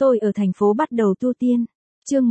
Tôi ở thành phố bắt đầu tu tiên. Chương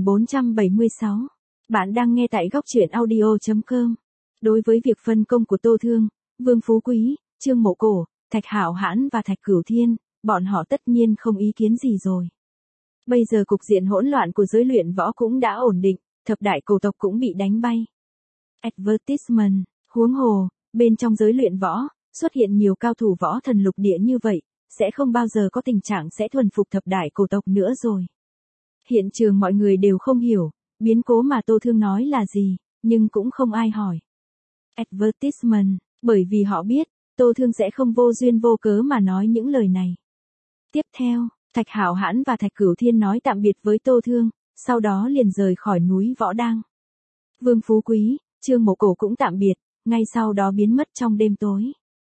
1476. Bạn đang nghe tại góc truyện audio.com. Đối với việc phân công của Tô Thương, Vương Phú Quý, Trương Mộ Cổ, Thạch Hạo Hãn và Thạch Cửu Thiên, bọn họ tất nhiên không ý kiến gì rồi. Bây giờ cục diện hỗn loạn của giới luyện võ cũng đã ổn định, thập đại cầu tộc cũng bị đánh bay. Advertisement, huống hồ, bên trong giới luyện võ, xuất hiện nhiều cao thủ võ thần lục địa như vậy, sẽ không bao giờ có tình trạng sẽ thuần phục thập đại cổ tộc nữa rồi. Hiện trường mọi người đều không hiểu, biến cố mà Tô Thương nói là gì, nhưng cũng không ai hỏi. Advertisement, bởi vì họ biết, Tô Thương sẽ không vô duyên vô cớ mà nói những lời này. Tiếp theo, Thạch Hạo Hãn và Thạch Cửu Thiên nói tạm biệt với Tô Thương, sau đó liền rời khỏi núi Võ Đang. Vương Phú Quý, Trương Mộ Cổ cũng tạm biệt, ngay sau đó biến mất trong đêm tối.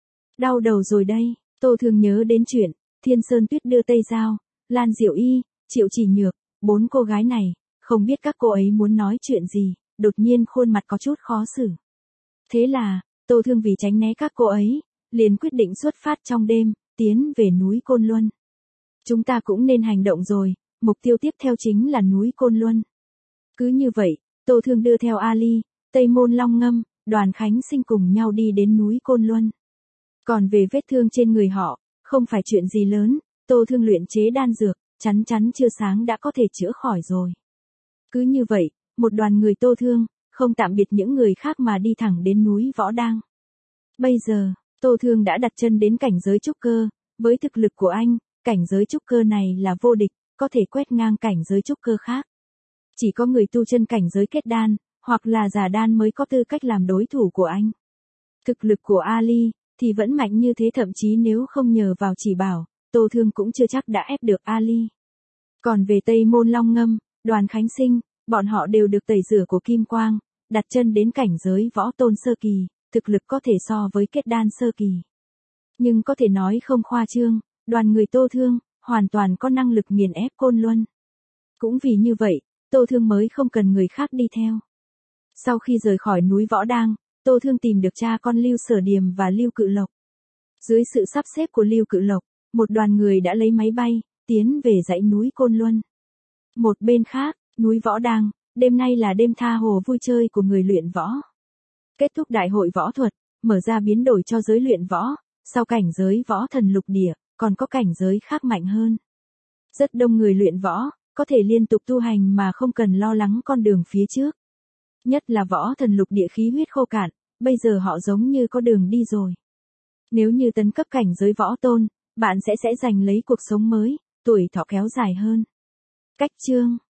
Đau đầu rồi đây, Tô Thương nhớ đến chuyện, Thiên Sơn Tuyết đưa Tây Giao, Lan Diệu Y, Triệu Chỉ Nhược, 4 cô gái này, không biết các cô ấy muốn nói chuyện gì, đột nhiên khuôn mặt có chút khó xử. Thế là, Tô Thương vì tránh né các cô ấy, liền quyết định xuất phát trong đêm, tiến về núi Côn Luân. Chúng ta cũng nên hành động rồi, mục tiêu tiếp theo chính là núi Côn Luân. Cứ như vậy, Tô Thương đưa theo Ali, Tây Môn Long Ngâm, Đoàn Khánh Sinh cùng nhau đi đến núi Côn Luân. Còn về vết thương trên người họ, không phải chuyện gì lớn, Tô Thương luyện chế đan dược, chắn chưa sáng đã có thể chữa khỏi rồi. Cứ như vậy, một đoàn người Tô Thương, không tạm biệt những người khác mà đi thẳng đến núi Võ Đang. Bây giờ, Tô Thương đã đặt chân đến cảnh giới trúc cơ, với thực lực của anh, cảnh giới trúc cơ này là vô địch, có thể quét ngang cảnh giới trúc cơ khác. Chỉ có người tu chân cảnh giới kết đan, hoặc là giả đan mới có tư cách làm đối thủ của anh. Thực lực của Ali, thì vẫn mạnh như thế, thậm chí nếu không nhờ vào chỉ bảo, Tô Thương cũng chưa chắc đã ép được Ali. Còn về Tây Môn Long Ngâm, Đoàn Khánh Sinh, bọn họ đều được tẩy rửa của kim quang, đặt chân đến cảnh giới võ tôn sơ kỳ, thực lực có thể so với kết đan sơ kỳ. Nhưng có thể nói không khoa trương, đoàn người Tô Thương, hoàn toàn có năng lực nghiền ép Côn Luân. Cũng vì như vậy, Tô Thương mới không cần người khác đi theo. Sau khi rời khỏi núi Võ Đang, Tô Thương tìm được cha con Lưu Sở Điềm và Lưu Cự Lộc. Dưới sự sắp xếp của Lưu Cự Lộc, một đoàn người đã lấy máy bay, tiến về dãy núi Côn Luân. Một bên khác, núi Võ Đang, đêm nay là đêm tha hồ vui chơi của người luyện võ. Kết thúc đại hội võ thuật, mở ra biến đổi cho giới luyện võ, sau cảnh giới võ thần lục địa, còn có cảnh giới khác mạnh hơn. Rất đông người luyện võ, có thể liên tục tu hành mà không cần lo lắng con đường phía trước. Nhất là võ thần lục địa khí huyết khô cạn, bây giờ họ giống như có đường đi rồi. Nếu như tấn cấp cảnh giới võ tôn, bạn sẽ giành lấy cuộc sống mới, tuổi thọ kéo dài hơn. Cách chương